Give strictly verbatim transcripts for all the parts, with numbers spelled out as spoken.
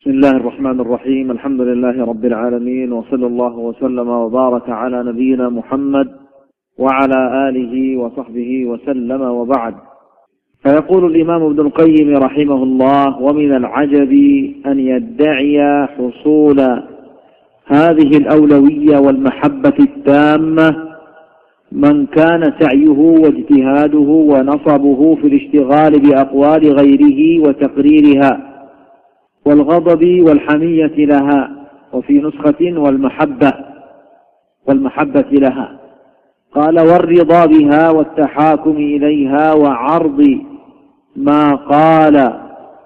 بسم الله الرحمن الرحيم. الحمد لله رب العالمين، وصلى الله وسلم وبارك على نبينا محمد وعلى آله وصحبه وسلم، وبعد. فيقول الإمام ابن القيم رحمه الله: ومن العجب أن يدعي حصول هذه الأولوية والمحبة التامة من كان سعيه واجتهاده ونصبه في الاشتغال بأقوال غيره وتقريرها والغضب والحمية لها، وفي نسخة والمحبة والمحبة لها. قال: والرضا بها والتحاكم إليها وعرض ما قال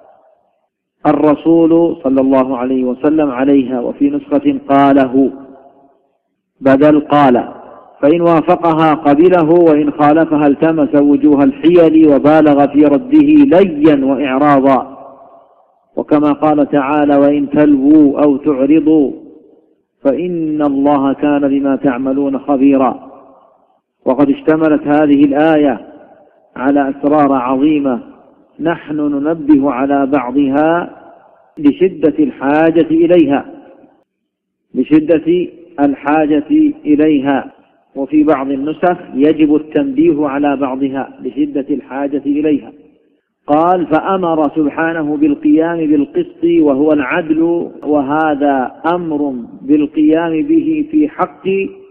الرسول صلى الله عليه وسلم عليها، وفي نسخة قاله بدل قال، فإن وافقها قبله، وإن خالفها التمس وجوه الحيل وبالغ في رده ليا وإعراضا. وكما قال تعالى: وإن تلووا أو تعرضوا فإن الله كان بما تعملون خبيرا. وقد اشتملت هذه الآية على أسرار عظيمة نحن ننبه على بعضها لشدة الحاجة إليها لشدة الحاجة إليها وفي بعض النسخ يجب التنبيه على بعضها لشدة الحاجة إليها. قال: فأمر سبحانه بالقيام بالقسط وهو العدل، وهذا أمر بالقيام به في حق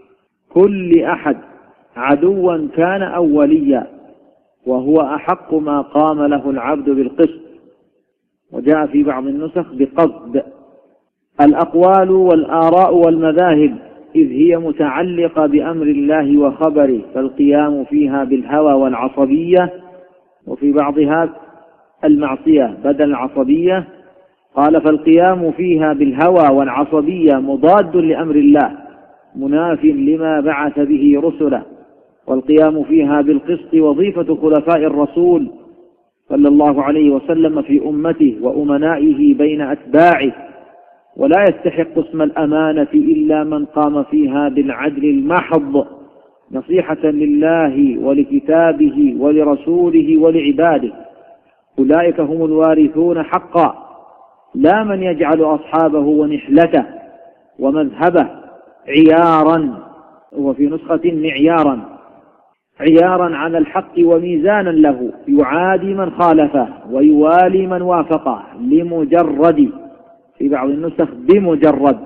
كل أحد عدوا كان أو وليا، وهو أحق ما قام له العبد بالقسط. وجاء في بعض النسخ بقصد. الأقوال والآراء والمذاهب إذ هي متعلقة بأمر الله وخبره، فالقيام فيها بالهوى والعصبية، وفي بعضها المعصية بدل العصبية. قال: فالقيام فيها بالهوى والعصبية مضاد لأمر الله مناف لما بعث به رسله، والقيام فيها بالقسط وظيفة خلفاء الرسول صلى الله عليه وسلم في أمته وأمنائه بين أتباعه، ولا يستحق اسم الأمانة إلا من قام فيها بالعدل المحض نصيحة لله ولكتابه ولرسوله ولعباده. أولئك هم الوارثون حقا، لا من يجعل أصحابه ونحلته ومذهبه عيارا، وفي نسخة معيارا عيارا على الحق وميزانا له، يعادي من خالفه ويوالي من وافقه لمجرد، في بعض النسخ بمجرد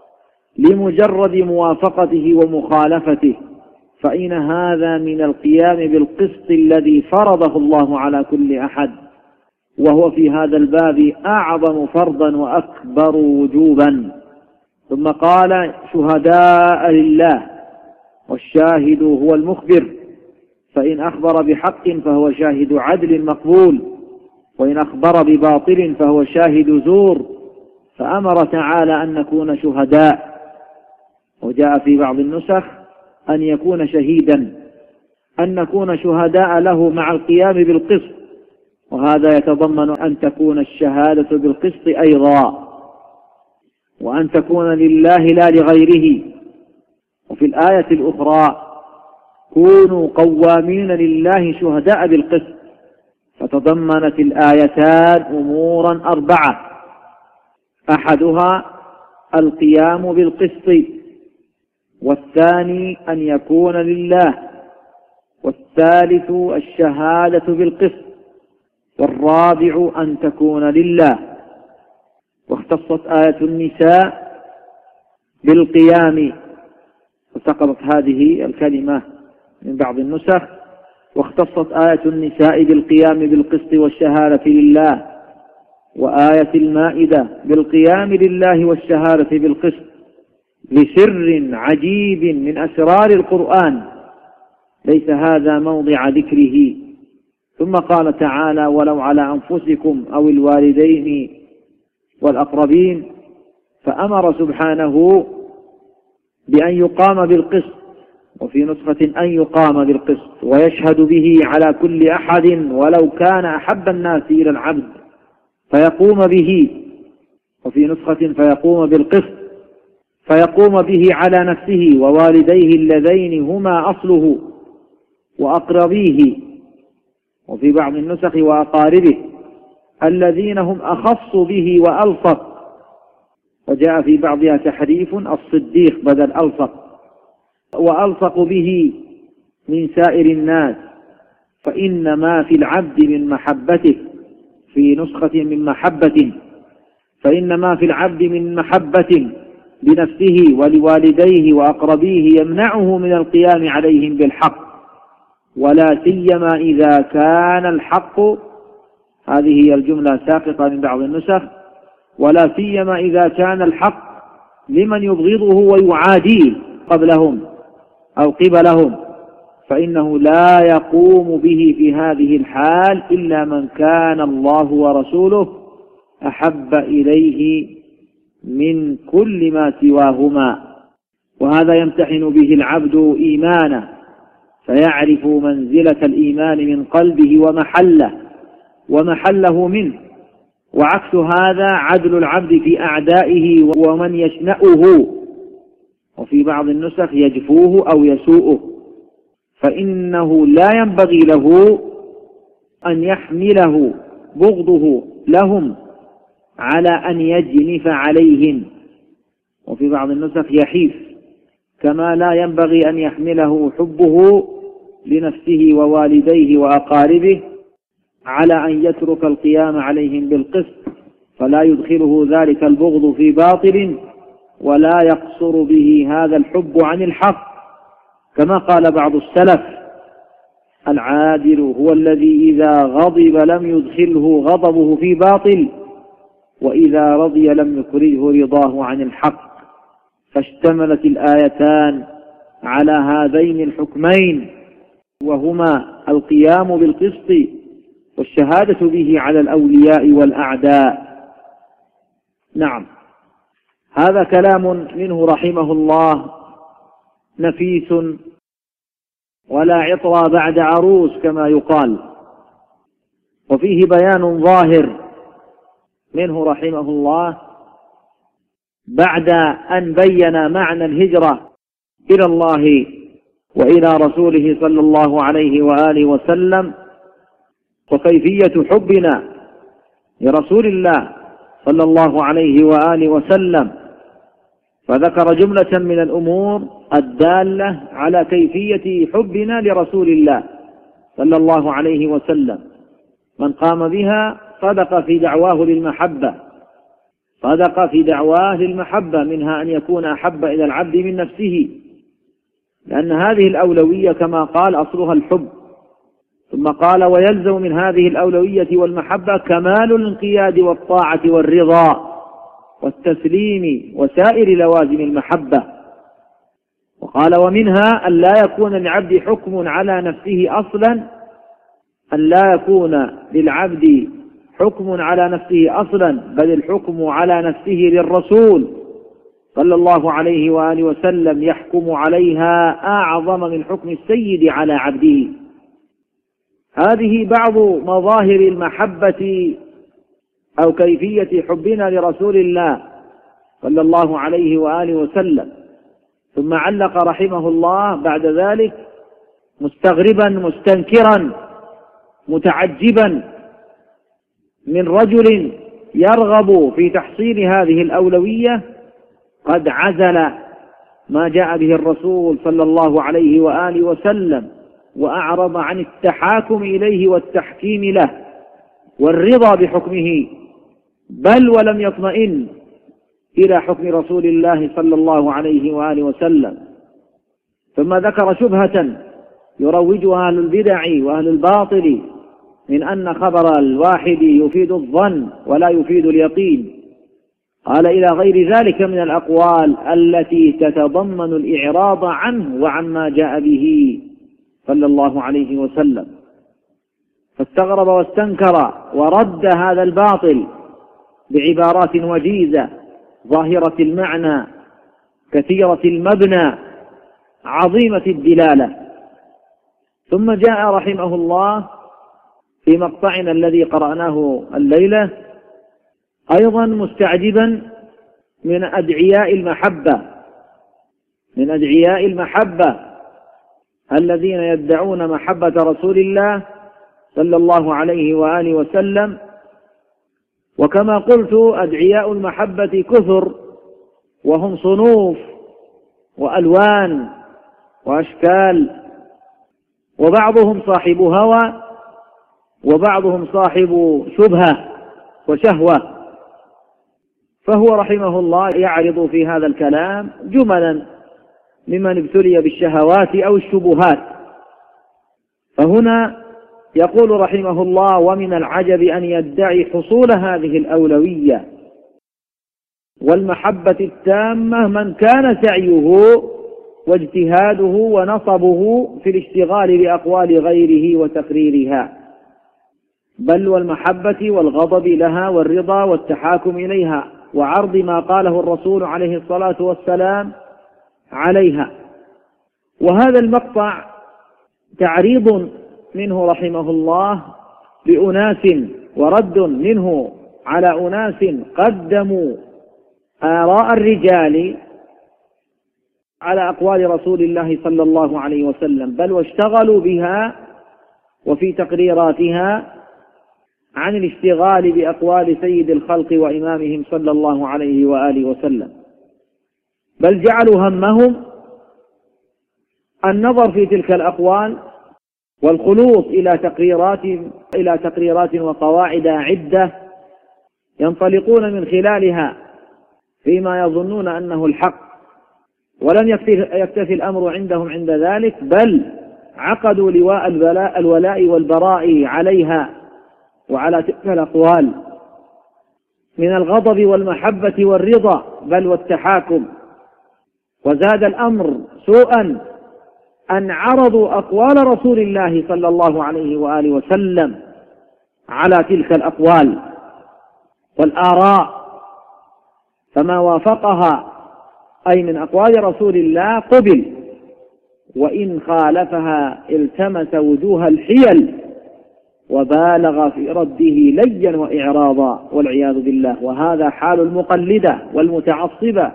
لمجرد موافقته ومخالفته، فإن هذا من القيام بالقسط الذي فرضه الله على كل أحد، وهو في هذا الباب أعظم فرضا وأكبر وجوبا. ثم قال: شهداء لله، والشاهد هو المخبر، فإن أخبر بحق فهو شاهد عدل مقبول، وإن أخبر بباطل فهو شاهد زور. فأمر تعالى أن نكون شهداء. وجاء في بعض النسخ أن يكون شهيدا، أن نكون شهداء له مع القيام بالقسط، وهذا يتضمن أن تكون الشهادة بالقسط أيضا، وأن تكون لله لا لغيره. وفي الآية الأخرى: كونوا قوامين لله شهداء بالقسط. فتضمنت الآيتان أمورا أربعة، أحدها القيام بالقسط، والثاني أن يكون لله، والثالث الشهادة بالقسط، والرابع أن تكون لله. واختصت آية النساء بالقيام، وسقطت هذه الكلمة من بعض النسخ: واختصت آية النساء بالقيام بالقسط والشهادة لله، وآية المائدة بالقيام لله والشهادة بالقسط، لسر عجيب من أسرار القرآن ليس هذا موضع ذكره. ثم قال تعالى: ولو على أنفسكم أو الوالدين والأقربين. فأمر سبحانه بأن يقام بالقسط، وفي نسخة أن يقام بالقسط، ويشهد به على كل أحد ولو كان أحب الناس إلى العبد، فيقوم به، وفي نسخة فيقوم بالقسط، فيقوم به على نفسه ووالديه اللذين هما أصله وأقربيه، وفي بعض النسخ وأقاربه الذين هم أخص به وألصق وجاء في بعضها تحريف الصديق بدل ألصق، وألصق به من سائر الناس، فإن ما في العبد من محبته، في نسخة من محبة، فإن ما في العبد من محبة لنفسه ولوالديه وأقربيه يمنعه من القيام عليهم بالحق، ولا سيما إذا كان الحق، هذه هي الجملة ساقطة من بعض النسخ، ولا سيما إذا كان الحق لمن يبغضه ويعاديه قبلهم أو قبلهم، فإنه لا يقوم به في هذه الحال إلا من كان الله ورسوله أحب إليه من كل ما سواهما. وهذا يمتحن به العبد إيمانه، فيعرف منزلة الإيمان من قلبه ومحله ومحله منه، وعكس هذا عدل العبد في أعدائه ومن يشنأه، وفي بعض النسخ يجفوه أو يسوءه، فإنه لا ينبغي له أن يحمله بغضه لهم على أن يجنف عليهم، وفي بعض النسخ يحيف، كما لا ينبغي أن يحمله حبه لنفسه ووالديه وأقاربه على أن يترك القيام عليهم بالقسط، فلا يدخله ذلك البغض في باطل ولا يقصر به هذا الحب عن الحق، كما قال بعض السلف: العادل هو الذي إذا غضب لم يدخله غضبه في باطل، وإذا رضي لم يخرجه رضاه عن الحق. فاشتملت الآيتان على هذين الحكمين، وهما القيام بالقسط والشهادة به على الأولياء والأعداء. نعم، هذا كلام منه رحمه الله نفيس، ولا عطر بعد عروس كما يقال، وفيه بيان ظاهر منه رحمه الله بعد أن بين معنى الهجرة إلى الله وإلى رسوله صلى الله عليه وآله وسلم، وكيفية حبنا لرسول الله صلى الله عليه وآله وسلم، فذكر جملة من الأمور الدالة على كيفية حبنا لرسول الله صلى الله عليه وسلم. من قام بها صدق في دعواه للمحبة، صدق في دعواه للمحبة، منها أن يكون أحب إلى العبد من نفسه، لأن هذه الأولوية كما قال أصلها الحب. ثم قال: ويلزم من هذه الأولوية والمحبة كمال الانقياد والطاعة والرضا والتسليم وسائر لوازم المحبة. وقال: ومنها أن لا يكون للعبد حكم على نفسه أصلا، أن لا يكون للعبد حكم على نفسه أصلا، بل الحكم على نفسه للرسول صلى الله عليه وآله وسلم، يحكم عليها أعظم من حكم السيد على عبده. هذه بعض مظاهر المحبة أو كيفية حبنا لرسول الله صلى الله عليه وآله وسلم. ثم علق رحمه الله بعد ذلك مستغربا مستنكرا متعجبا من رجل يرغب في تحصيل هذه الأولوية قد عزل ما جاء به الرسول صلى الله عليه وآله وسلم، وأعرض عن التحاكم إليه والتحكيم له والرضا بحكمه، بل ولم يطمئن إلى حكم رسول الله صلى الله عليه وآله وسلم. ثم ذكر شبهة يروجها أهل البدع وأهل الباطل من أن خبر الواحد يفيد الظن ولا يفيد اليقين. قال: إلى غير ذلك من الأقوال التي تتضمن الإعراض عنه وعما جاء به صلى الله عليه وسلم. فاستغرب واستنكر ورد هذا الباطل بعبارات وجيزة ظاهرة المعنى كثيرة المبنى عظيمة الدلالة. ثم جاء رحمه الله في مقطعنا الذي قرأناه الليلة أيضا مستعجبا من أدعياء المحبة من أدعياء المحبة الذين يدعون محبة رسول الله صلى الله عليه وآله وسلم. وكما قلت أدعياء المحبة كثر وهم صنوف وألوان وأشكال، وبعضهم صاحب هوى وبعضهم صاحب شبهة وشهوة. فهو رحمه الله يعرض في هذا الكلام جملا ممن ابتلي بالشهوات أو الشبهات. فهنا يقول رحمه الله: ومن العجب أن يدعي حصول هذه الأولوية والمحبة التامة من كان سعيه واجتهاده ونصبه في الاشتغال بأقوال غيره وتقريرها، بل والمحبة والغضب لها والرضا والتحاكم إليها وعرض ما قاله الرسول عليه الصلاة والسلام عليها. وهذا المقطع تعريض منه رحمه الله لأناس ورد منه على أناس قدموا آراء الرجال على أقوال رسول الله صلى الله عليه وسلم، بل واشتغلوا بها وفي تقريراتها عن الاشتغال بأقوال سيد الخلق وإمامهم صلى الله عليه وآله وسلم، بل جعلوا همهم النظر في تلك الأقوال والخلوص إلى تقريرات إلى تقريرات وقواعد عدة ينطلقون من خلالها فيما يظنون أنه الحق. ولم يكتفي الأمر عندهم عند ذلك، بل عقدوا لواء الولاء, الولاء والبراء عليها وعلى تلك الأقوال من الغضب والمحبة والرضا بل والتحاكم. وزاد الأمر سوءا أن عرضوا أقوال رسول الله صلى الله عليه وآله وسلم على تلك الأقوال والآراء، فما وافقها أي من أقوال رسول الله قبل، وإن خالفها التمس وجوه الحيل وبالغ في رده ليا وإعراضا والعياذ بالله. وهذا حال المقلدة والمتعصبة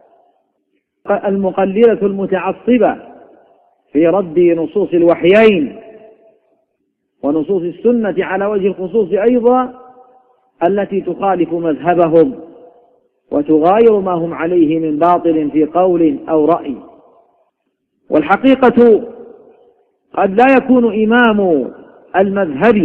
المقلدة المتعصبة في رد نصوص الوحيين ونصوص السنة على وجه الخصوص أيضا التي تخالف مذهبهم وتغاير ما هم عليه من باطل في قول أو رأي. والحقيقة قد لا يكون إمام المذهب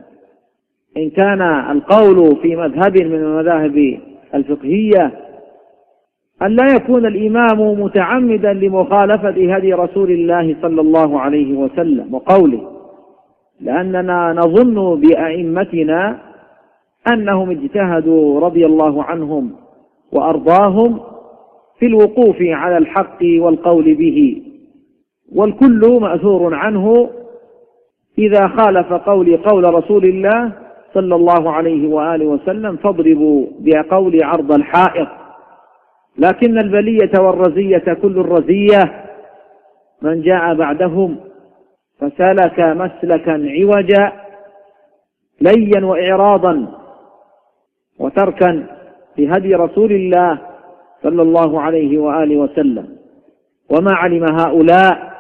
إن كان القول في مذهب من المذاهب الفقهية أن لا يكون الإمام متعمدا لمخالفة هدي رسول الله صلى الله عليه وسلم وقوله، لأننا نظن بأئمتنا أنهم اجتهدوا رضي الله عنهم وأرضاهم في الوقوف على الحق والقول به، والكل مأثور عنه إذا خالف قولي قول رسول الله صلى الله عليه وآله وسلم فاضربوا بقول عرض الحائط. لكن البلية والرزية كل الرزية من جاء بعدهم فسلك مسلكا عوجا ليا وإعراضا وتركا لهدي رسول الله صلى الله عليه وآله وسلم. وما علم هؤلاء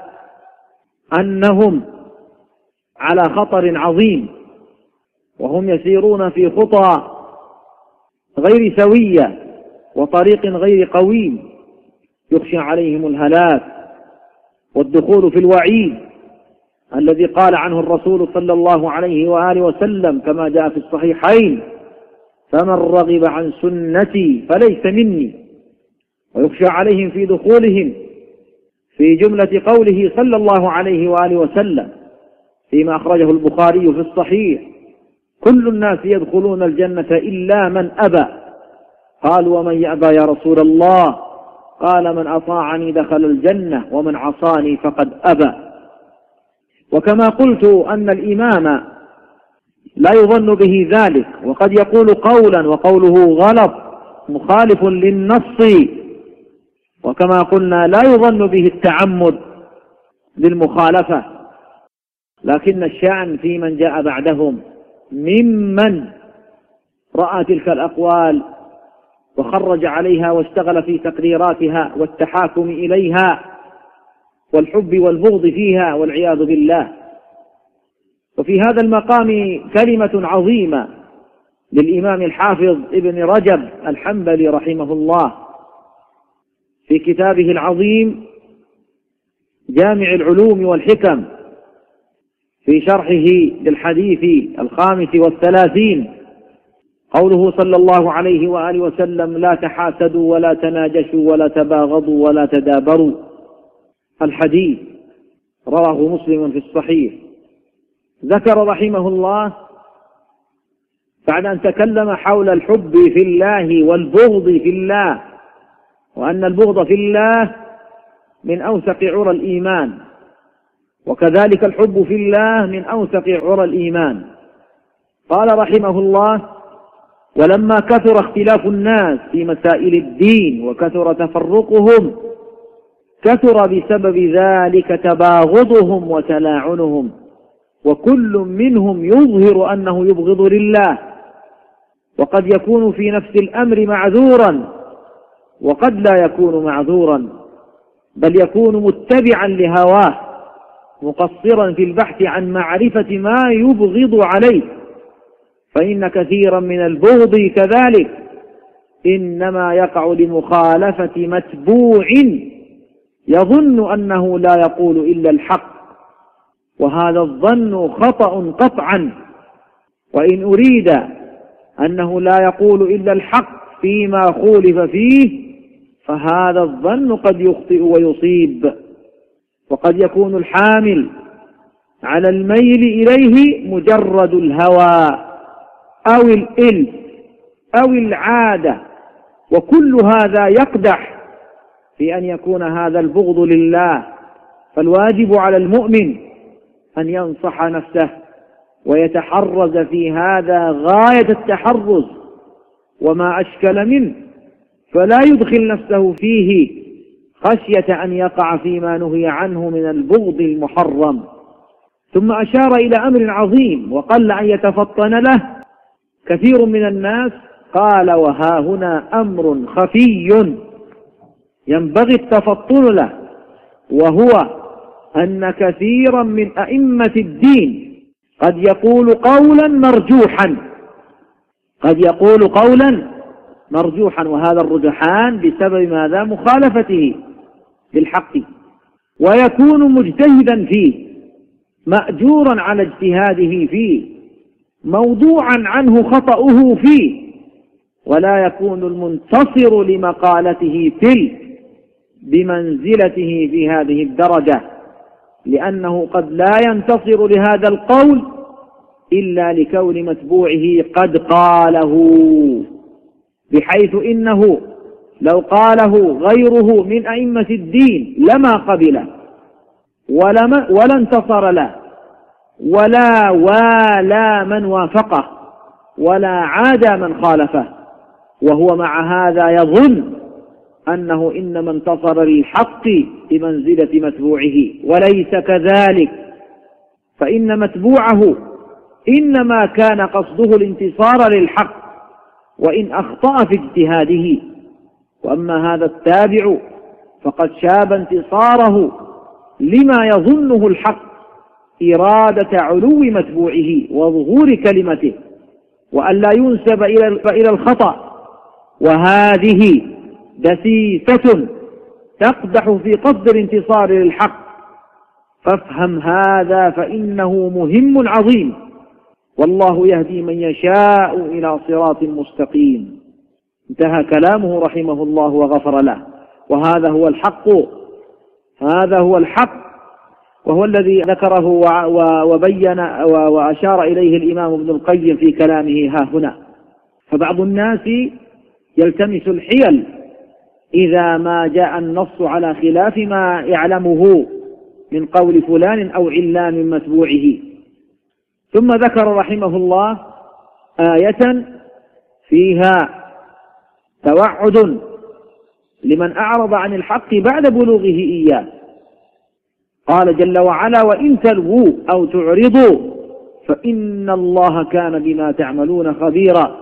أنهم على خطر عظيم، وهم يسيرون في خطى غير سوية وطريق غير قويم يخشى عليهم الهلاك والدخول في الوعيد الذي قال عنه الرسول صلى الله عليه وآله وسلم كما جاء في الصحيحين: فمن رغب عن سنتي فليس مني. ويخشى عليهم في دخولهم في جملة قوله صلى الله عليه وآله وسلم فيما أخرجه البخاري في الصحيح: كل الناس يدخلون الجنة إلا من أبى. قالوا: ومن يأبى يا رسول الله؟ قال: من أطاعني دخل الجنة ومن عصاني فقد أبى. وكما قلت أن الإمام لا يظن به ذلك، وقد يقول قولا وقوله غلط مخالف للنص، وكما قلنا لا يظن به التعمد للمخالفة، لكن الشأن في من جاء بعدهم ممن رأى تلك الأقوال وخرج عليها واشتغل في تقريراتها والتحاكم إليها والحب والبغض فيها والعياذ بالله. وفي هذا المقام كلمة عظيمة للإمام الحافظ ابن رجب الحنبلي رحمه الله، في كتابه العظيم جامع العلوم والحكم في شرحه للحديث الخامس والثلاثين قوله صلى الله عليه وآله وسلم: لا تحاسدوا ولا تناجشوا ولا تباغضوا ولا تدابروا. الحديث رواه مسلم في الصحيح. ذكر رحمه الله بعد أن تكلم حول الحب في الله والبغض في الله، وأن البغض في الله من أوثق عرى الإيمان، وكذلك الحب في الله من أوثق عرى الإيمان. قال رحمه الله: ولما كثر اختلاف الناس في مسائل الدين وكثر تفرقهم، كثر بسبب ذلك تباغضهم وتلاعنهم، وكل منهم يظهر أنه يبغض لله، وقد يكون في نفس الأمر معذورا وقد لا يكون معذورا، بل يكون متبعا لهواه مقصرا في البحث عن معرفة ما يبغض عليه، فإن كثيرا من البغض كذلك إنما يقع لمخالفة متبوع يظن أنه لا يقول إلا الحق، وهذا الظن خطأ قطعا. وإن أريد أنه لا يقول إلا الحق فيما خولف فيه، فهذا الظن قد يخطئ ويصيب، وقد يكون الحامل على الميل إليه مجرد الهوى أو الإلف أو العادة، وكل هذا يقدح في أن يكون هذا البغض لله. فالواجب على المؤمن أن ينصح نفسه ويتحرز في هذا غاية التحرز، وما أشكل منه فلا يدخل نفسه فيه خشية أن يقع فيما نهي عنه من البغض المحرم. ثم أشار إلى أمر عظيم وقل أن يتفطن له كثير من الناس. قال: وها هنا أمر خفي ينبغي التفطن له، وهو أن كثيرا من أئمة الدين قد يقول قولا مرجوحا قد يقول قولا مرجوحا وهذا الرجحان بسبب ماذا؟ مخالفته بالحق، ويكون مجتهدا فيه مأجورا على اجتهاده فيه، موضوعا عنه خطأه فيه، ولا يكون المنتصر لمقالته تلك بمنزلته في هذه الدرجة، لأنه قد لا ينتصر لهذا القول إلا لكون متبوعه قد قاله، بحيث إنه لو قاله غيره من أئمة الدين لما قبله ولا انتصر له ولا والى من وافقه ولا عادى من خالفه، وهو مع هذا يظن أنه إنما انتصر للحق بمنزلة متبوعه، وليس كذلك، فإن متبوعه إنما كان قصده الانتصار للحق وإن أخطأ في اجتهاده، وأما هذا التابع فقد شاب انتصاره لما يظنه الحق، إرادة علو متبوعه وظهور كلمته، وأن لا ينسب إلى الخطأ، وهذه دسيسة تقدح في قصد الانتصار للحق. فافهم هذا فإنه مهم عظيم، والله يهدي من يشاء إلى صراط مستقيم. انتهى كلامه رحمه الله وغفر له. وهذا هو الحق، هذا هو الحق، وهو الذي ذكره وبين وأشار إليه الإمام ابن القيم في كلامه ها هنا. فبعض الناس يلتمس الحيل إذا ما جاء النص على خلاف ما يعلمه من قول فلان أو علان من متبوعه. ثم ذكر رحمه الله آية فيها توعد لمن أعرض عن الحق بعد بلوغه إياه. قال جل وعلا: وإن تلووا أو تعرضوا فإن الله كان بما تعملون خبيرا.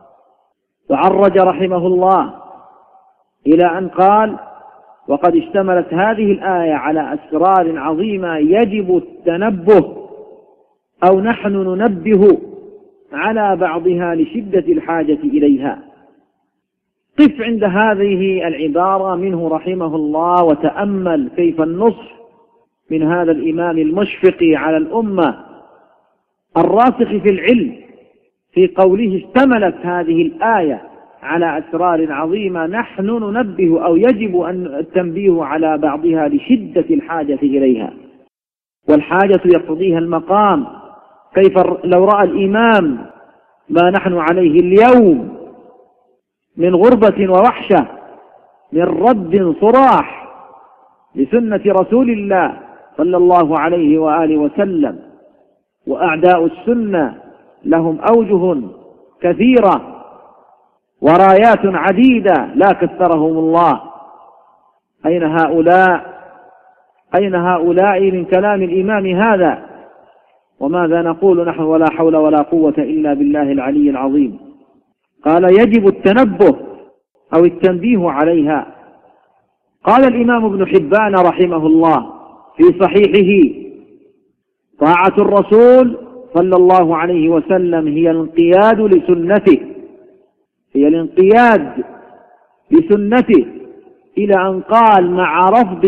وعرج رحمه الله إلى أن قال: وقد اشتملت هذه الآية على أسرار عظيمة يجب التنبه أو نحن ننبه على بعضها لشدة الحاجة إليها. قف عند هذه العبارة منه رحمه الله وتأمل كيف النصح من هذا الإمام المشفق على الأمة الراسخ في العلم في قوله اشتملت هذه الآية على أسرار عظيمة نحن ننبه أو يجب أن التنبيه على بعضها لشدة الحاجة إليها، والحاجة يقتضيها المقام. كيف لو رأى الإمام ما نحن عليه اليوم من غربة ووحشة، من رد صراح لسنة رسول الله صلى الله عليه وآله وسلم، وأعداء السنة لهم أوجه كثيرة ورايات عديدة لا كثرهم الله. أين هؤلاء أين هؤلاء من كلام الإمام هذا؟ وماذا نقول نحن؟ ولا حول ولا قوة إلا بالله العلي العظيم. قال يجب التنبه أو التنبيه عليها. قال الإمام ابن حبان رحمه الله في صحيحه: طاعة الرسول صلى الله عليه وسلم هي الانقياد لسنته، هي الانقياد لسنته، إلى أن قال: مع رفض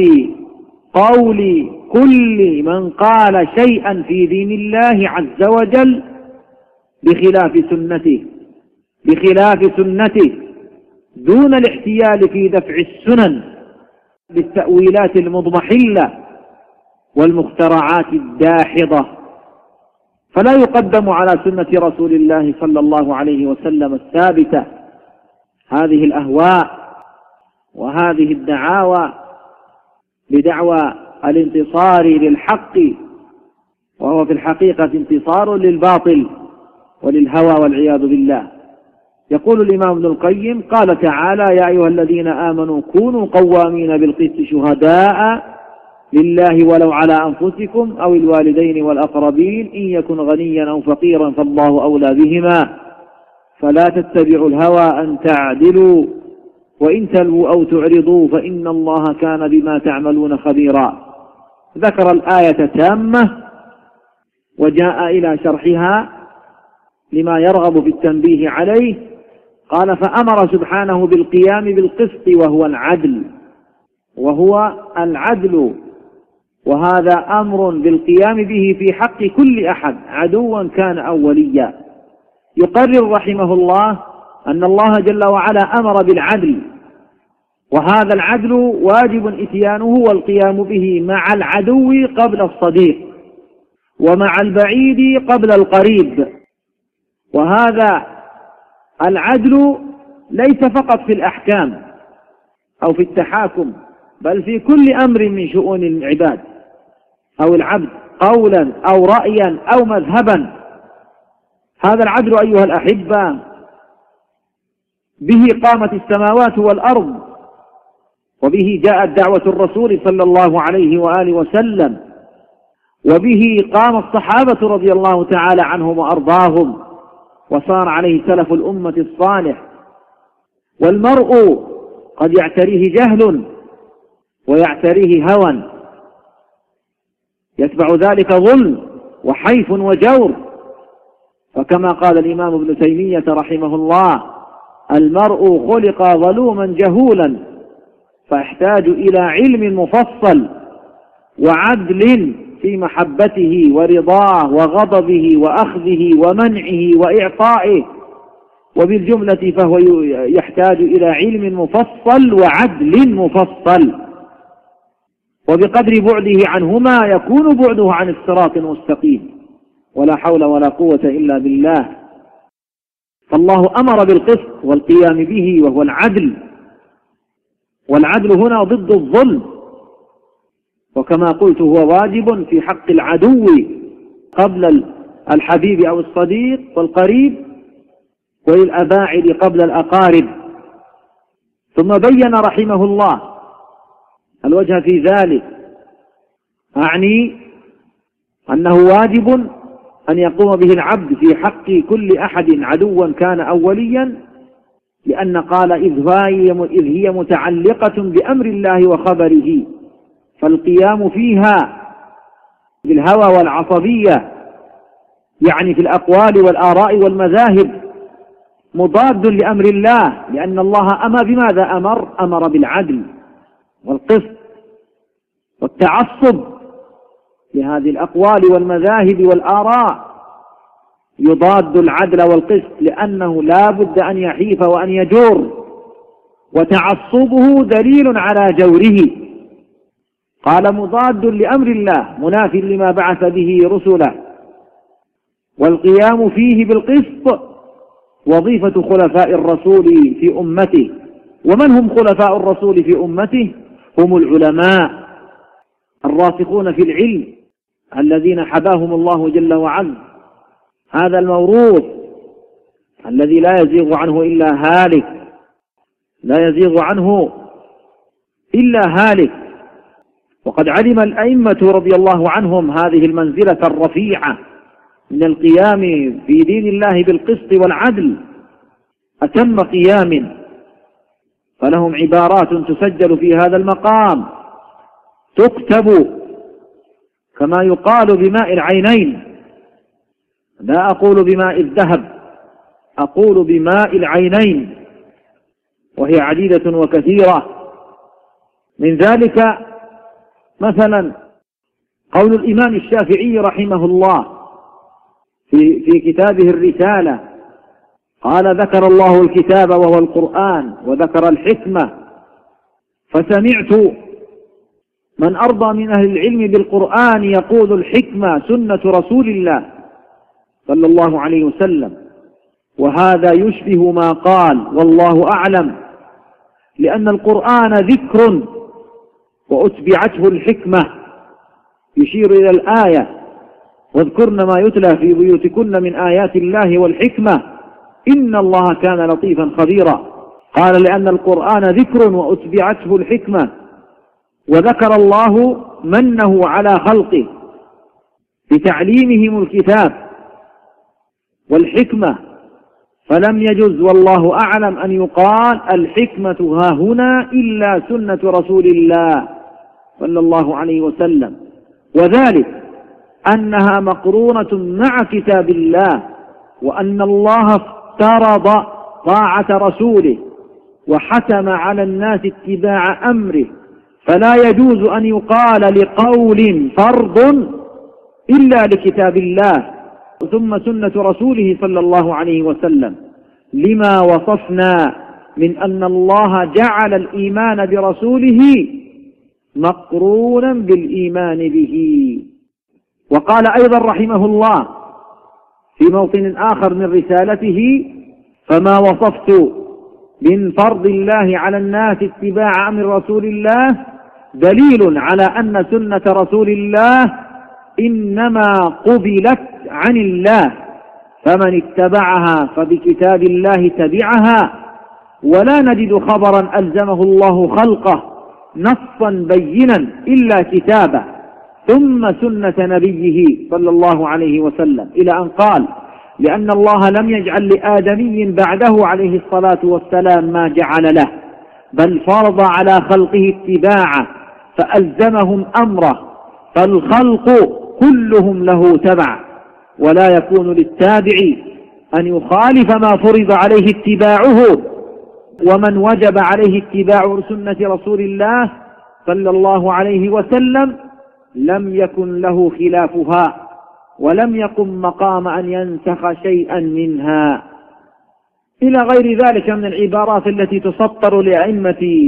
قول كل من قال شيئا في دين الله عز وجل بخلاف سنته بخلاف سنته دون الاحتيال في دفع السنن بالتأويلات المضمحلة والمخترعات الداحضة. فلا يقدم على سنة رسول الله صلى الله عليه وسلم الثابتة هذه الأهواء وهذه الدعاوى بدعوى الانتصار للحق، وهو في الحقيقة انتصار للباطل وللهوى والعياذ بالله. يقول الإمام ابن القيم: قال تعالى: يا أيها الذين آمنوا كونوا قوامين بالقسط شهداء لله ولو على أنفسكم أو الوالدين والأقربين إن يكن غنيا أو فقيرا فالله أولى بهما فلا تتبعوا الهوى أن تعدلوا وإن تلووا أو تعرضوا فإن الله كان بما تعملون خبيرا. ذكر الآية تامة وجاء إلى شرحها لما يرغب في التنبيه عليه. قال: فأمر سبحانه بالقيام بالقسط وهو العدل وهو العدل وهذا أمر بالقيام به في حق كل أحد عدوا كان أو وليا. يقرر رحمه الله أن الله جل وعلا أمر بالعدل، وهذا العدل واجب إتيانه والقيام به مع العدو قبل الصديق ومع البعيد قبل القريب. وهذا العدل ليس فقط في الأحكام أو في التحاكم، بل في كل أمر من شؤون العباد أو العبد قولا أو رأيا أو مذهبا. هذا العدل أيها الأحبة به قامت السماوات والأرض، وبه جاءت دعوة الرسول صلى الله عليه وآله وسلم، وبه قام الصحابة رضي الله تعالى عنهم وأرضاهم، وصار عليه سلف الأمة الصالح. والمرء قد يعتريه جهل ويعتريه هوى، يتبع ذلك ظلم وحيف وجور. فكما قال الإمام ابن تيمية رحمه الله: المرء خلق ظلوما جهولا فيحتاج إلى علم مفصل وعدل في محبته ورضاه وغضبه وأخذه ومنعه وإعطائه، وبالجملة فهو يحتاج إلى علم مفصل وعدل مفصل، وبقدر بعده عنهما يكون بعده عن الصراط المستقيم. ولا حول ولا قوة إلا بالله. فالله أمر بالقسط والقيام به وهو العدل، والعدل هنا ضد الظلم، وكما قلت هو واجب في حق العدو قبل الحبيب أو الصديق والقريب، وللأباعد قبل الأقارب. ثم بين رحمه الله الوجه في ذلك، أعني أنه واجب أن يقوم به العبد في حق كل أحد عدوا كان أو وليا، لأن قال إذ هي متعلقة بأمر الله وخبره، فالقيام فيها بالهوى والعصبية، يعني في الأقوال والآراء والمذاهب، مضاد لأمر الله، لأن الله أمر بماذا أمر؟ أمر بالعدل والقسط والتعصب لهذه الأقوال والمذاهب والآراء يضاد العدل والقسط، لأنه لا بد أن يحيف وأن يجور، وتعصبه دليل على جوره. قال مضاد لأمر الله مناف لما بعث به رسله، والقيام فيه بالقسط وظيفة خلفاء الرسول في أمته. ومن هم خلفاء الرسول في أمته؟ هم العلماء الراسخون في العلم الذين حباهم الله جل وعلا، هذا الموروث الذي لا يزيغ عنه إلا هالك، لا يزيغ عنه إلا هالك. وقد علم الأئمة رضي الله عنهم هذه المنزلة الرفيعة من القيام في دين الله بالقسط والعدل أتم قيام، فلهم عبارات تسجل في هذا المقام تكتب كما يقال بماء العينين، لا أقول بماء الذهب، أقول بماء العينين، وهي عديدة وكثيرة. من ذلك مثلا قول الإمام الشافعي رحمه الله في, في كتابه الرسالة، قال: ذكر الله الكتاب وهو القرآن، وذكر الحكمة، فسمعت من أرضى من أهل العلم بالقرآن يقول الحكمة سنة رسول الله صلى الله عليه وسلم، وهذا يشبه ما قال والله أعلم، لأن القرآن ذكر وأتبعته الحكمة، يشير إلى الآية: واذكرن ما يتلى في بيوتكن من آيات الله والحكمة إن الله كان لطيفا خبيرا. قال: لأن القرآن ذكر وأتبعته الحكمة، وذكر الله منه على خلقه بتعليمهم الكتاب والحكمة، فلم يجز والله أعلم أن يقال الحكمة ها هنا إلا سنة رسول الله صلى الله عليه وسلم، وذلك أنها مقرونة مع كتاب الله، وأن الله افترض طاعة رسوله وحتم على الناس اتباع أمره، فلا يجوز أن يقال لقول فرض إلا لكتاب الله ثم سنة رسوله صلى الله عليه وسلم، لما وصفنا من أن الله جعل الإيمان برسوله مقرونا بالإيمان به. وقال أيضا رحمه الله في موطن آخر من رسالته: فما وصفت من فرض الله على الناس اتباع أمر رسول الله دليل على أن سنة رسول الله إنما قبلت عن الله، فمن اتبعها فبكتاب الله تبعها، ولا نجد خبرا ألزمه الله خلقه نصا بينا إلا كتابه ثم سنة نبيه صلى الله عليه وسلم، إلى أن قال: لأن الله لم يجعل لآدمي بعده عليه الصلاة والسلام ما جعل له، بل فرض على خلقه اتباعه فألزمهم أمره، فالخلق كلهم له تبع، ولا يكون للتابع أن يخالف ما فرض عليه اتباعه، ومن وجب عليه اتباع سنة رسول الله صلى الله عليه وسلم لم يكن له خلافها، ولم يقم مقام أن ينسخ شيئا منها، إلى غير ذلك من العبارات التي تسطر لأئمة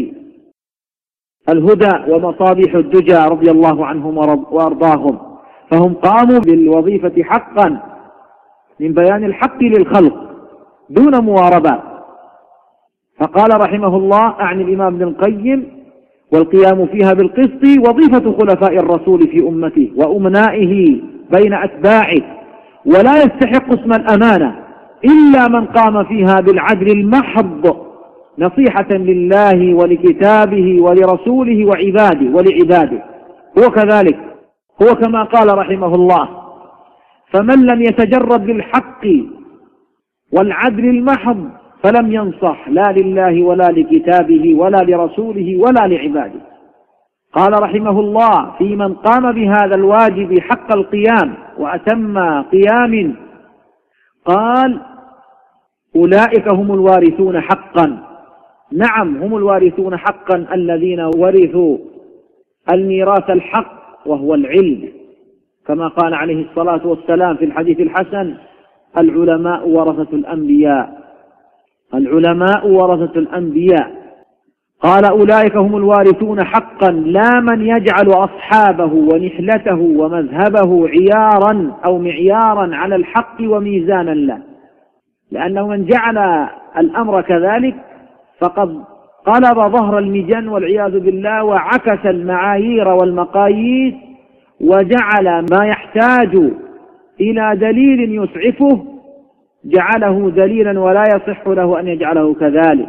الهدى ومصابيح الدجى رضي الله عنهم وأرضاهم، فهم قاموا بالوظيفة حقا من بيان الحق للخلق دون مواربات. فقال رحمه الله، أعني الإمام ابن القيم: والقيام فيها بالقسط وظيفة خلفاء الرسول في أمته وأمنائه بين أتباعه، ولا يستحق اسم الأمانة إلا من قام فيها بالعدل المحض نصيحة لله ولكتابه ولرسوله وعباده ولعباده. هو كذلك، هو كما قال رحمه الله: فمن لم يتجرد بالحق والعدل المحض فلم ينصح لا لله ولا لكتابه ولا لرسوله ولا لعباده. قال رحمه الله: في من قام بهذا الواجب حق القيام وأتم قيام، قال: أولئك هم الوارثون حقا. نعم هم الوارثون حقا الذين ورثوا الميراث الحق وهو العلم، كما قال عليه الصلاة والسلام في الحديث الحسن: العلماء ورثة الأنبياء، العلماء ورثة الأنبياء. قال: أولئك هم الوارثون حقا، لا من يجعل أصحابه ونحلته ومذهبه عيارا أو معيارا على الحق وميزانا له، لأنه من جعل الأمر كذلك فقد قلب ظهر المجن والعياذ بالله، وعكس المعايير والمقاييس، وجعل ما يحتاج إلى دليل يسعفه جعله دليلا ولا يصح له أن يجعله كذلك.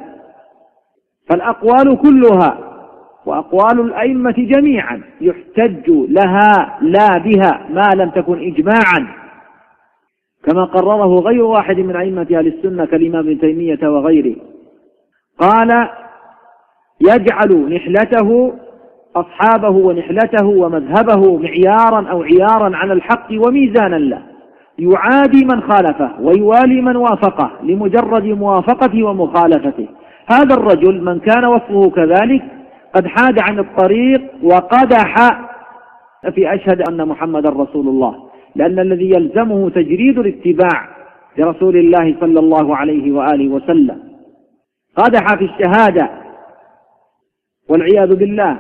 فالأقوال كلها وأقوال الأئمة جميعا يحتج لها لا بها ما لم تكن إجماعا، كما قرره غير واحد من أئمة أهل السنة كالإمام ابن تيمية وغيره. قال: يجعل نحلته أصحابه ونحلته ومذهبه معيارا أو عيارا على الحق وميزانا له، يعادي من خالفه ويوالي من وافقه لمجرد موافقته ومخالفته. هذا الرجل من كان وصفه كذلك قد حاد عن الطريق وقدح في أشهد أن محمد رسول الله، لأن الذي يلزمه تجريد الاتباع لرسول الله صلى الله عليه وآله وسلم. قدح في الشهادة والعياذ بالله،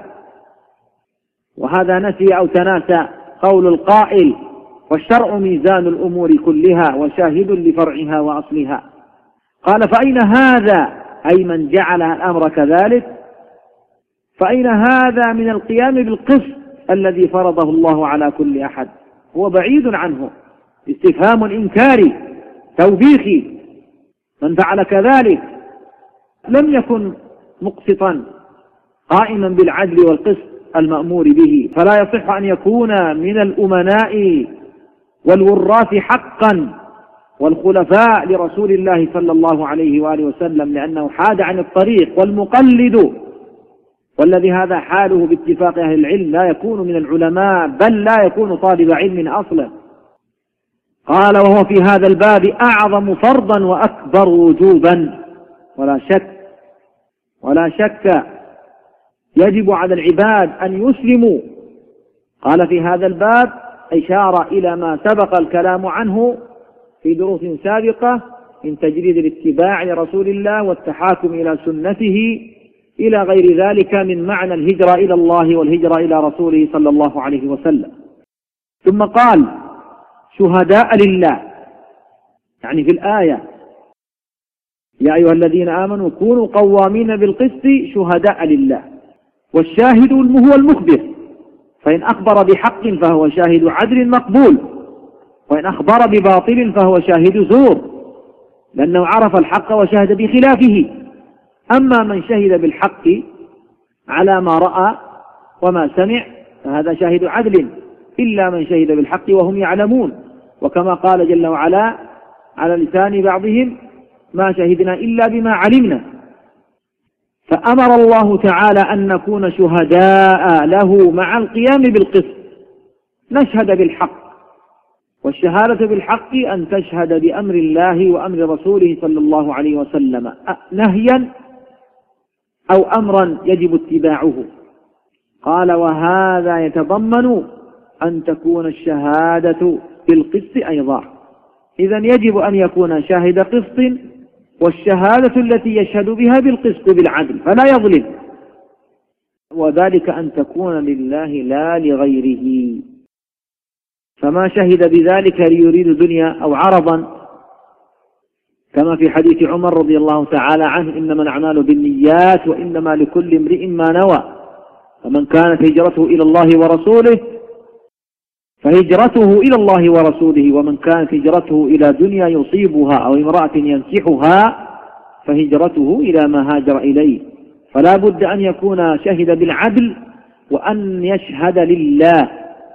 وهذا نسي أو تناسى قول القائل: والشرع ميزان الأمور كلها وشاهد لفرعها وأصلها. قال: فأين هذا، أي من جعل الأمر كذلك، فأين هذا من القيام بالقسط الذي فرضه الله على كل أحد؟ هو بعيد عنه، استفهام إنكاري توبيخي. من فعل كذلك لم يكن مقسطا قائما بالعدل والقسط المأمور به، فلا يصح أن يكون من الأمناء والوراث حقا والخلفاء لرسول الله صلى الله عليه وآله وسلم، لأنه حاد عن الطريق. والمقلد والذي هذا حاله باتفاق أهل العلم لا يكون من العلماء، بل لا يكون طالب علم أصلا. قال: وهو في هذا الباب أعظم فرضا وأكبر وجوبا. ولا شك ولا شك يجب على العباد أن يسلموا. قال: في هذا الباب إشارة إلى ما سبق الكلام عنه في دروس سابقة من تجريد الاتباع لرسول الله والتحاكم إلى سنته إلى غير ذلك من معنى الهجرة إلى الله والهجرة إلى رسوله صلى الله عليه وسلم. ثم قال: شهداء لله، يعني في الآية: يا أيها الذين آمنوا كونوا قوامين بالقسط شهداء لله. والشاهد هو المخبر، فإن أخبر بحق فهو شاهد عدل مقبول، وإن أخبر بباطل فهو شاهد زور، لأنه عرف الحق وشهد بخلافه. أما من شهد بالحق على ما رأى وما سمع فهذا شاهد عدل، إلا من شهد بالحق وهم يعلمون، وكما قال جل وعلا على لسان بعضهم: ما شهدنا إلا بما علمنا. فأمر الله تعالى أن نكون شهداء له مع القيام بالقسط، نشهد بالحق. والشهادة بالحق أن تشهد بأمر الله وأمر رسوله صلى الله عليه وسلم نهيا أو أمرا يجب اتباعه. قال: وهذا يتضمن أن تكون الشهادة بالقسط أيضا. إذن يجب أن يكون شاهد قسط، والشهادة التي يشهد بها بالقسط بالعدل فلا يظلم، وذلك أن تكون لله لا لغيره. فما شهد بذلك ليريد دنيا أو عرضا، كما في حديث عمر رضي الله تعالى عنه: إنما الأعمال بالنيات وإنما لكل امرئ ما نوى، فمن كانت هجرته إلى الله ورسوله فهجرته إلى الله ورسوله، ومن كانت هجرته إلى دنيا يصيبها أو امرأة ينكحها فهجرته إلى ما هاجر إليه. فلا بد أن يكون شهد بالعدل، وأن يشهد لله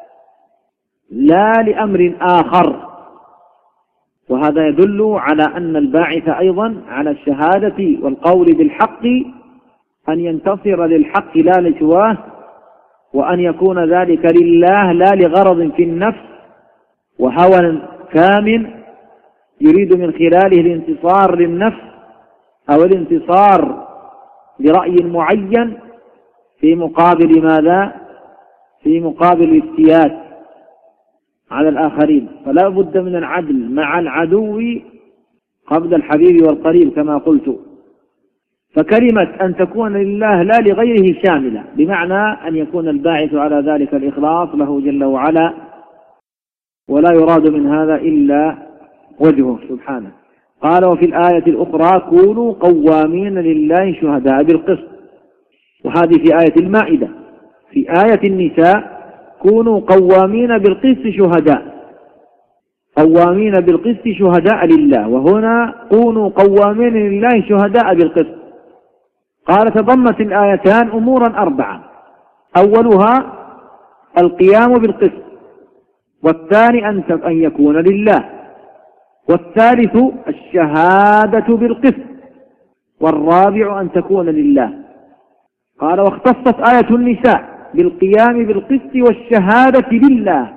لا لأمر آخر. وهذا يدل على أن الباعث أيضا على الشهادة والقول بالحق أن ينتصر للحق لا لسواه، وأن يكون ذلك لله لا لغرض في النفس وهوى كامن يريد من خلاله الانتصار للنفس أو الانتصار لرأي معين في مقابل ماذا؟ في مقابل الافتيات على الآخرين. فلا بد من العدل مع العدو قبل الحبيب والقريب كما قلت. فكلمة أن تكون لله لا لغيره شاملة، بمعنى أن يكون الباعث على ذلك الإخلاص له جل وعلا، ولا يراد من هذا إلا وجهه سبحانه. قال: وفي الآية الأخرى: كونوا قوامين لله شهداء بالقسط. وهذه في آية المائدة. في آية النساء: كونوا قوامين بالقسط شهداء، قوامين بالقسط شهداء لله. وهنا كونوا قوامين لله شهداء بالقسط. قال: تضمت الآيتان أمورا أربعة: أولها القيام بالقسط، والثاني أن يكون لله، والثالث الشهادة بالقسط، والرابع أن تكون لله. قال: واختصت آية النساء بالقيام بالقسط والشهادة لله.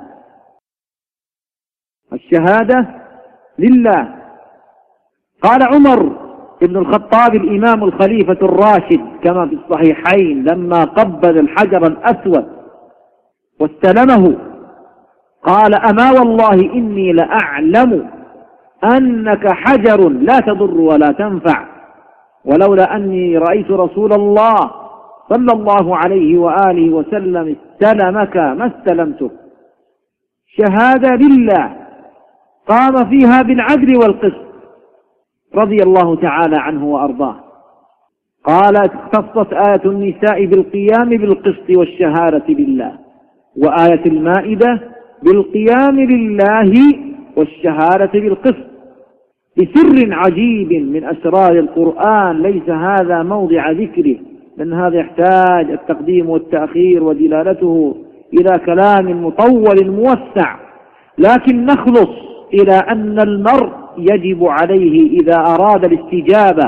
الشهادة لله. قال عمر ابن الخطاب الإمام الخليفة الراشد كما في الصحيحين لما قبل الحجر الأسود واستلمه قال: أما والله إني لأعلم أنك حجر لا تضر ولا تنفع، ولولا أني رأيت رسول الله صلى الله عليه وآله وسلم استلمك ما استلمتك. شهادة لله قام فيها بالعدل والقسط رضي الله تعالى عنه وأرضاه. قال: اختصت آية النساء بالقيام بالقسط والشهادة لله، وآية المائدة بالقيام لله والشهادة بالقسط، بسر عجيب من أسرار القرآن ليس هذا موضع ذكره، لأن هذا يحتاج التقديم والتأخير ودلالته إلى كلام مطول موسع. لكن نخلص إلى أن المرء يجب عليه إذا أراد الاستجابة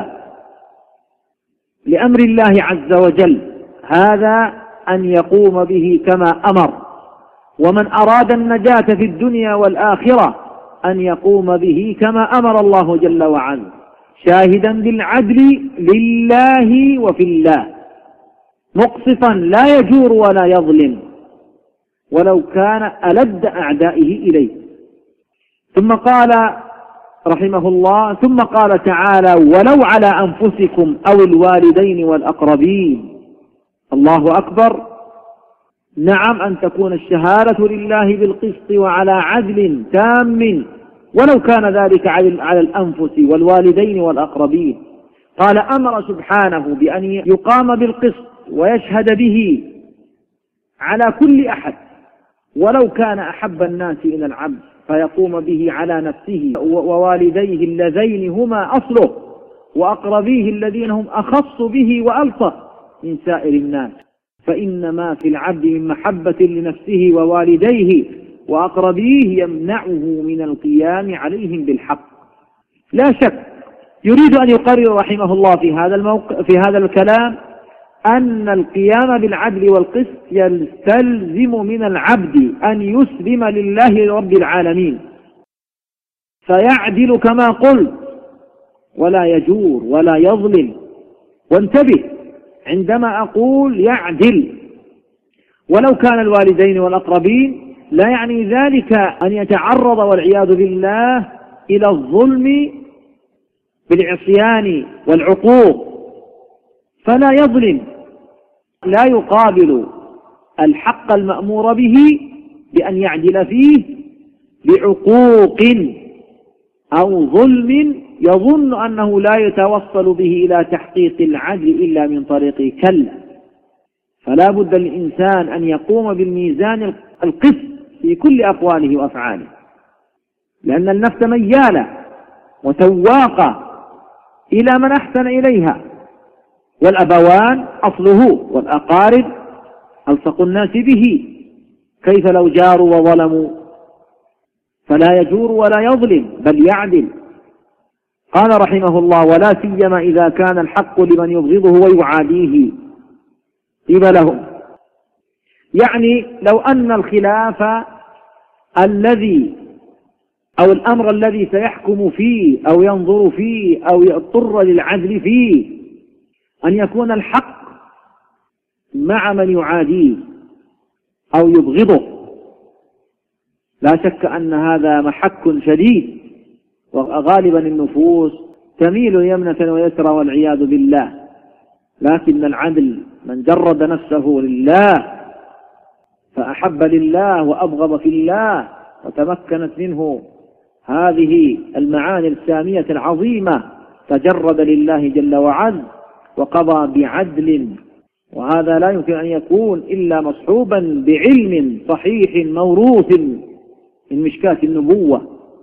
لأمر الله عز وجل هذا أن يقوم به كما أمر، ومن أراد النجاة في الدنيا والآخرة أن يقوم به كما أمر الله جل وعلا، شاهدا بالعدل لله وفي الله، مقسطا لا يجور ولا يظلم ولو كان ألد أعدائه إليه. ثم قال رحمه الله: ثم قال تعالى: ولو على أنفسكم أو الوالدين والأقربين. الله أكبر. نعم، أن تكون الشهادة لله بالقسط وعلى عدل تام، ولو كان ذلك على الأنفس والوالدين والأقربين. قال: أمر سبحانه بأن يقام بالقسط ويشهد به على كل أحد، ولو كان أحب الناس إلى العبد، فيقوم به على نفسه ووالديه اللذين هما أصله، وأقربيه الذين هم أخص به وألطف من سائر الناس. فإن ما في العبد من محبة لنفسه ووالديه وأقربيه يمنعه من القيام عليهم بالحق. لا شك يريد أن يقرر رحمه الله في هذا الموقع في هذا الكلام أن القيام بالعدل والقسط يستلزم من العبد أن يسلم لله رب العالمين، فيعدل كما قلت ولا يجور ولا يظلم. وانتبه عندما أقول يعدل، ولو كان الوالدين والأقربين لا يعني ذلك أن يتعرض والعياذ بالله إلى الظلم بالعصيان والعقوق، فلا يظلم، لا يقابل الحق المأمور به بأن يعدل فيه بعقوق أو ظلم يظن أنه لا يتوصل به إلى تحقيق العدل إلا من طريق كلا. فلا بد للإنسان أن يقوم بالميزان القسط في كل أقواله وأفعاله، لأن النفس ميالة وتواقة إلى من أحسن إليها، والأبوان أصله، والأقارب ألصق الناس به، كيف لو جاروا وظلموا؟ فلا يجور ولا يظلم بل يعدل. قال رحمه الله: ولا سيما إذا كان الحق لمن يبغضه ويعاديه قبلهم. يعني لو أن الخلاف الذي أو الأمر الذي سيحكم فيه أو ينظر فيه أو يضطر للعدل فيه، أن يكون الحق مع من يعاديه أو يبغضه. لا شك أن هذا محك شديد، وغالبا النفوس تميل يمنة ويسرى والعياذ بالله، لكن العدل من جرد نفسه لله فأحب لله وأبغض في الله وتمكنت منه هذه المعاني السامية العظيمة، تجرد لله جل وعز وقضى بعدل. وهذا لا يمكن أن يكون إلا مصحوبا بعلم صحيح موروث من مشكاة النبوة.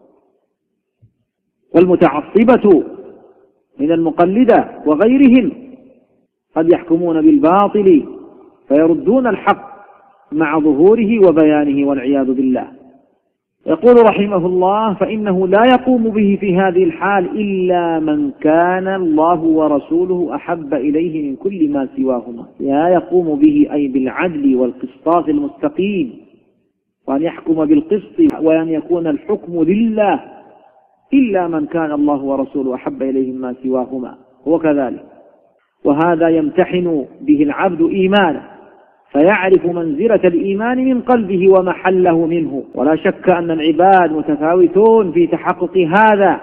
والمتعصبة من المقلدة وغيرهم قد يحكمون بالباطل فيردون الحق مع ظهوره وبيانه والعياذ بالله. يقول رحمه الله: فإنه لا يقوم به في هذه الحال إلا من كان الله ورسوله أحب إليه من كل ما سواهما. لا يقوم به أي بالعدل والقسطاس المستقيم، وأن يحكم بالقسط وأن يكون الحكم لله، إلا من كان الله ورسوله أحب إليه ما سواهما. هو كذلك، وهذا يمتحن به العبد إيمانه فيعرف منزلة الإيمان من قلبه ومحله منه. ولا شك أن العباد متفاوتون في تحقق هذا،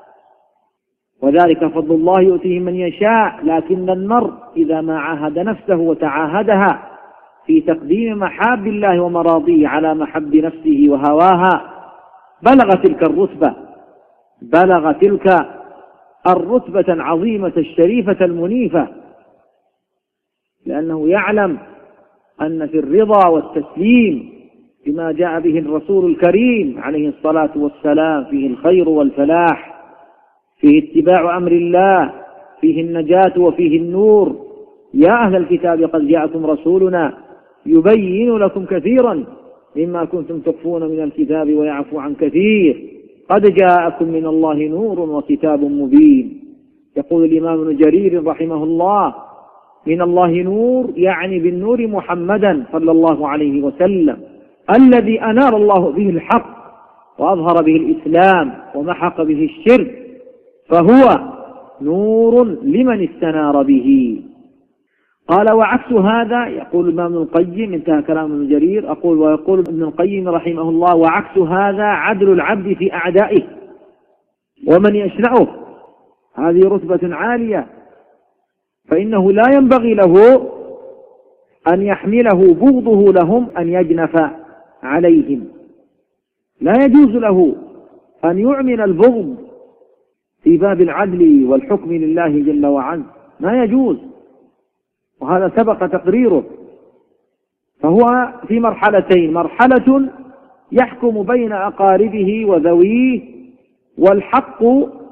وذلك فضل الله يؤتيه من يشاء، لكن المرء إذا ما عاهد نفسه وتعاهدها في تقديم محاب الله ومراضيه على محب نفسه وهواها بلغ تلك الرتبة بلغ تلك الرتبة العظيمة الشريفة المنيفة، لأنه يعلم أن في الرضا والتسليم بما جاء به الرسول الكريم عليه الصلاة والسلام فيه الخير والفلاح، فيه اتباع أمر الله، فيه النجاة وفيه النور. يا أهل الكتاب قد جاءكم رسولنا يبين لكم كثيرا مما كنتم تخفون من الكتاب ويعفو عن كثير، قد جاءكم من الله نور وكتاب مبين. يقول الإمام ابن جرير رحمه الله: من الله نور، يعني بالنور محمدا صلى الله عليه وسلم، الذي أنار الله به الحق وأظهر به الإسلام ومحق به الشرك، فهو نور لمن استنار به. قال: وعكس هذا، يقول الإمام ابن القيم، انتهى كلام ابن جرير، أقول ويقول ابن القيم رحمه الله: وعكس هذا عدل العبد في أعدائه ومن يشنعه. هذه رتبة عالية، فإنه لا ينبغي له أن يحمله بغضه لهم أن يجنف عليهم. لا يجوز له أن يعمل البغض في باب العدل والحكم لله جل وعلا، ما يجوز، وهذا سبق تقريره. فهو في مرحلتين: مرحلة يحكم بين أقاربه وذويه، والحق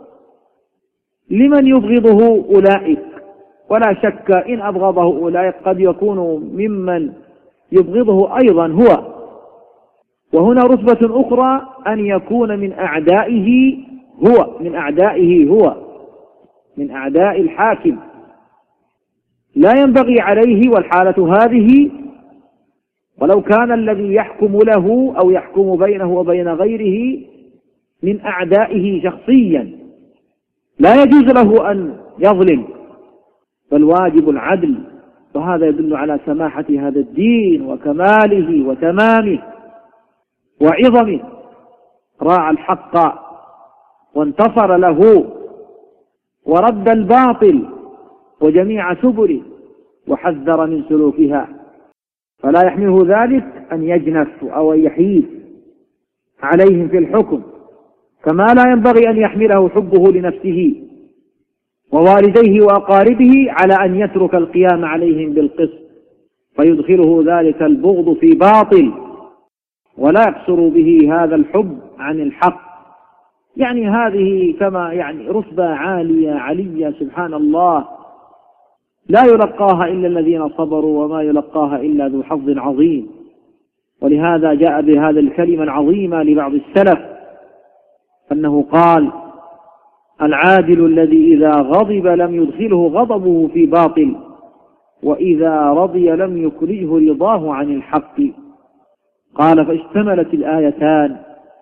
لمن يبغضه أولئك، ولا شك إن أبغضه أولئك قد يكون ممن يبغضه أيضا هو. وهنا رتبة أخرى أن يكون من أعدائه هو من أعدائه هو من أعداء الحاكم. لا ينبغي عليه، والحالة هذه ولو كان الذي يحكم له أو يحكم بينه وبين غيره من أعدائه شخصيا، لا يجوز له أن يظلم، بل واجب العدل. وهذا يدل على سماحة هذا الدين وكماله وتمامه وعظمه. راعى الحق وانتصر له ورد الباطل وجميع سبله وحذر من سلوكها، فلا يحمله ذلك أن يجنف أو أن يحيف عليهم في الحكم، كما لا ينبغي أن يحمله حبه لنفسه ووالديه وأقاربه على أن يترك القيام عليهم بالقسط، فيدخله ذلك البغض في باطل ولا يقصر به هذا الحب عن الحق. يعني هذه كما يعني رتبة عالية علية سبحان الله، لا يلقاها إلا الذين صبروا، وما يلقاها إلا ذو حظ عظيم. ولهذا جاء بهذا الكلمة العظيمة لبعض السلف أنه قال: العادل الذي إذا غضب لم يدخله غضبه في باطل، وإذا رضي لم يخرجه رضاه عن الحق. قال: فاشتملت الآيتان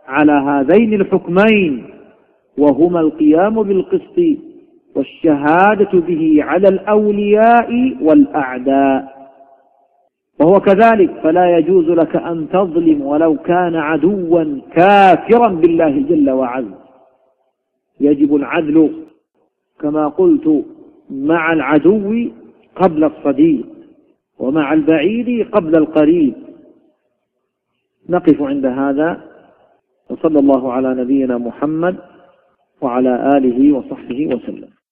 على هذين الحكمين، وهما القيام بالقسط والشهادة به على الأولياء والأعداء. وهو كذلك، فلا يجوز لك أن تظلم ولو كان عدوا كافرا بالله جل وعز. يجب العدل كما قلت مع العدو قبل الصديق، ومع البعيد قبل القريب. نقف عند هذا، وصلى الله على نبينا محمد وعلى آله وصحبه وسلم.